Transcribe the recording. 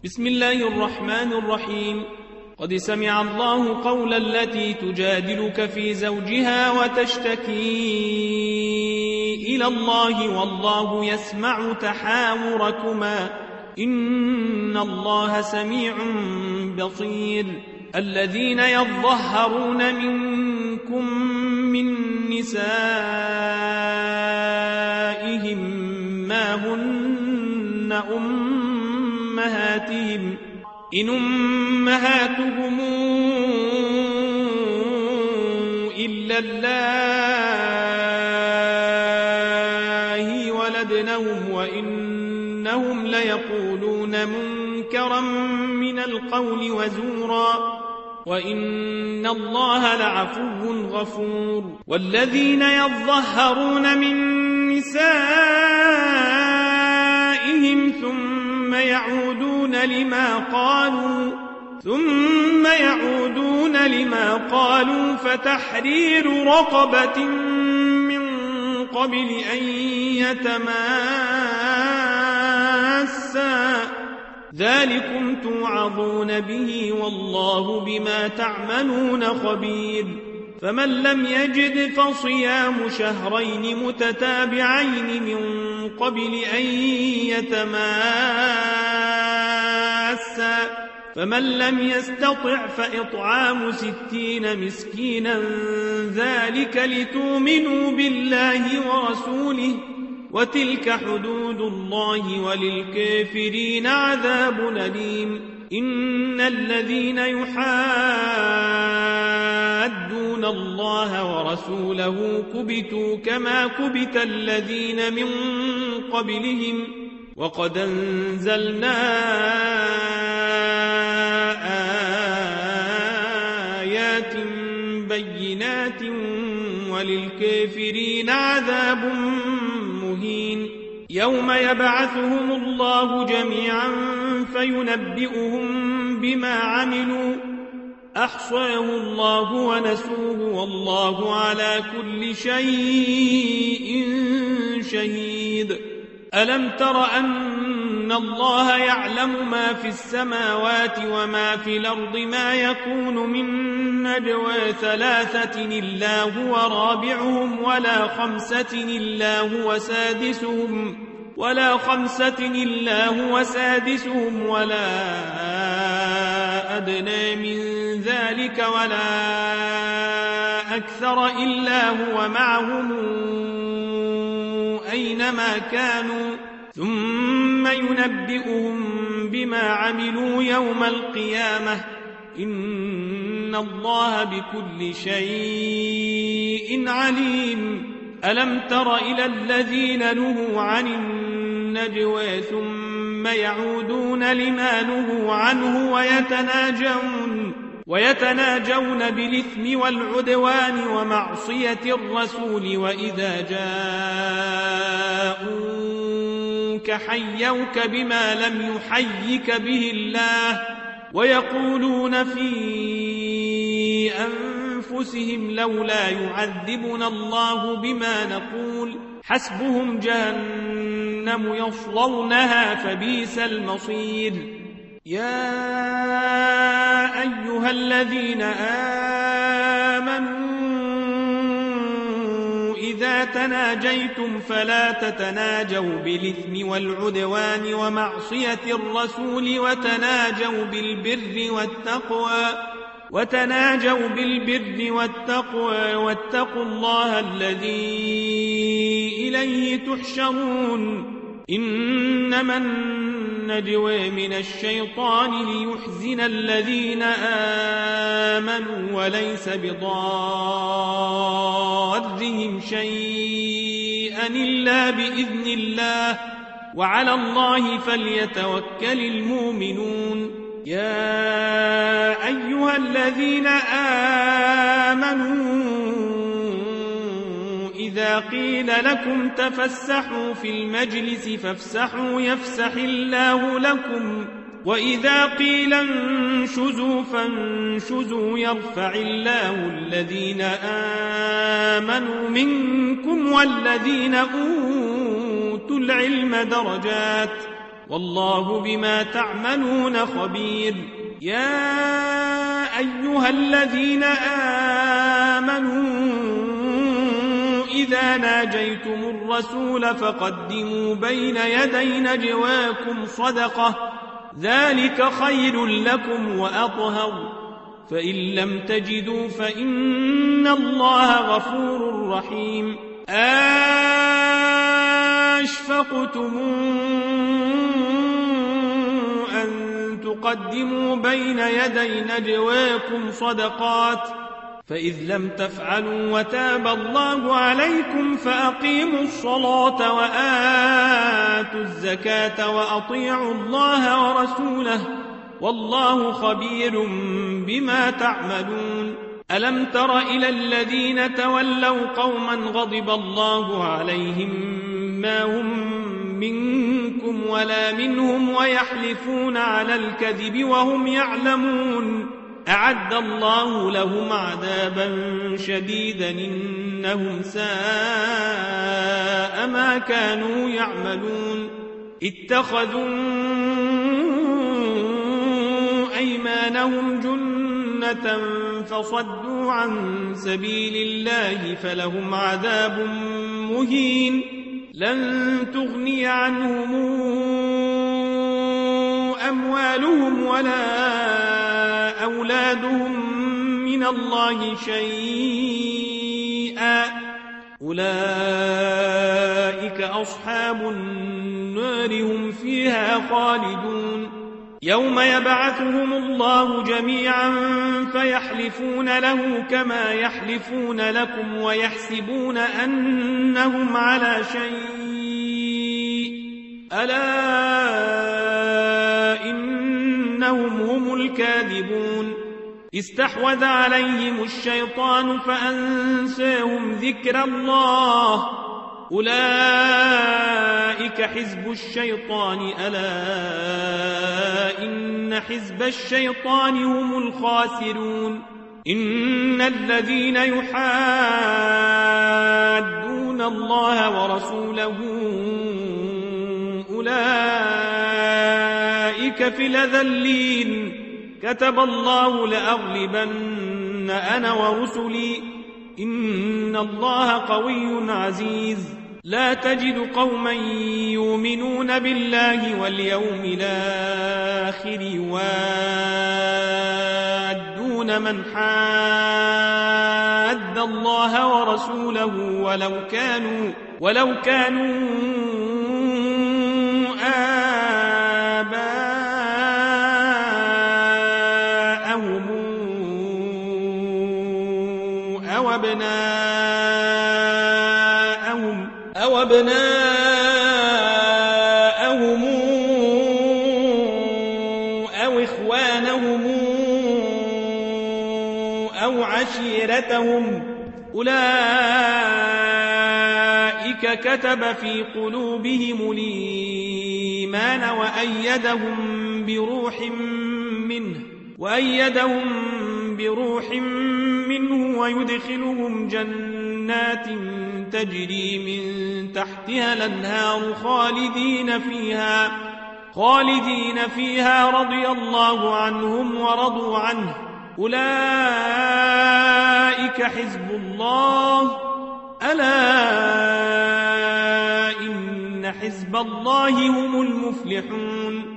بسم الله الرحمن الرحيم. قد سمع الله قول التي تجادلك في زوجها وتشتكي إلى الله والله يسمع تحاوركما إن الله سميع بصير. الذين يظهرون منكم من نسائهم ما هن أمهاتهم إن أمهاتهم إلا الله ولدنهم وإنهم ليقولون منكرا من القول وزورا وإن الله لعفو غفور. والذين يظهرون من نسائهم ثم يعودون لما قالوا فتحرير رقبة من قبل أن يتماسا ذلكم توعظون به والله بما تعملون خبير. فمن لم يجد فصيام شهرين متتابعين من قبل أن يتماسا فمن لم يستطع فإطعام 60 مسكينا ذلك لتؤمنوا بالله ورسوله وتلك حدود الله وللكافرين عذاب أليم. إن الذين يحادون الله ورسوله كبتوا كما كبت الذين من قبلهم وقد أنزلنا آيات بينات وللكافرين عذاب مهين. يوم يبعثهم الله جميعا فينبئهم بما عملوا أحصاه الله ونسوه والله على كل شيء شهيد. ألم تر أن الله يعلم ما في السماوات وما في الأرض ما يكون من نجوى 3 إلا هو رابعهم ولا 5 إلا هو سادسهم ولا أدنى من ذلك ولا أكثر إلا هو معهم أينما كانوا ثم ينبئهم بما عملوا يوم القيامة إن الله بكل شيء عليم. ألم تر إلى الذين نهوا عن النجوى ثم يعودون لما نهوا عنه ويتناجون بالإثم والعدوان ومعصية الرسول وإذا جاءوك حيوك بما لم يحيك به الله ويقولون في أنفسهم لولا يعذبنا الله بما نقول حسبهم جهنم يصلونها فبئس المصير. يا أيها الذين آمنوا إذا تناجيتم فلا تتناجوا بالإثم والعدوان ومعصية الرسول وتناجوا بالبر والتقوى واتقوا الله الذي إليه تحشرون. إنما النجوى من الشيطان ليحزن الذين آمنوا وليس بضارهم شيئا إلا بإذن الله وعلى الله فليتوكل المؤمنون. يا أيها الذين آمنوا إذا قيل لكم تفسحوا في المجلس فافسحوا يفسح الله لكم وإذا قيل انشزوا فانشزوا يرفع الله الذين آمنوا منكم والذين أوتوا العلم درجات والله بما تعملون خبير. يا أيها الذين آمنوا إذا ناجيتم الرسول فقدموا بين يدي نجواكم صدقة ذلك خير لكم وأطهر، فإن لم تجدوا فإن الله غفور رحيم. أشفقتم أن تقدموا بين يدي نجواكم صدقات فإذ لم تفعلوا وتاب الله عليكم فأقيموا الصلاة وآتوا الزكاة وأطيعوا الله ورسوله والله خبير بما تعملون. ألم تر إلى الذين تولوا قوما غضب الله عليهم ما هم منكم ولا منهم ويحلفون على الكذب وهم يعلمون أعد الله لهم عذابا شديدا إنهم ساء ما كانوا يعملون. اتخذوا أيمانهم جنة فصدوا عن سبيل الله فلهم عذاب مهين. لن تغني عنهم أموالهم ولا أولادهم من الله شيئا أولئك أصحاب النار هم فيها خالدون. يوم يبعثهم الله جميعا فيحلفون له كما يحلفون لكم ويحسبون أنهم على شيء ألا إنهم هم الكاذبون. استحوذ عليهم الشيطان فأنساهم ذكر الله أولئك حزب الشيطان ألا إن حزب الشيطان هم الخاسرون. إن الذين يحادون الله ورسوله أولئك في الأذلين. كتب الله لأغلبن أنا ورسلي إن الله قوي عزيز. لا تجد قوما يؤمنون بالله واليوم الآخر يوادون من حاد الله ورسوله ولو كانوا آباءهم أو أبناءهم أو إخوانهم أو عشيرتهم أولئك كتب في قلوبهم الإيمان وأيدهم بروح منه ويدخلهم جنات تجري من تحتها الأنهار خالدين فيها رضي الله عنهم ورضوا عنه أولئك حزب الله ألا إن حزب الله هم المفلحون.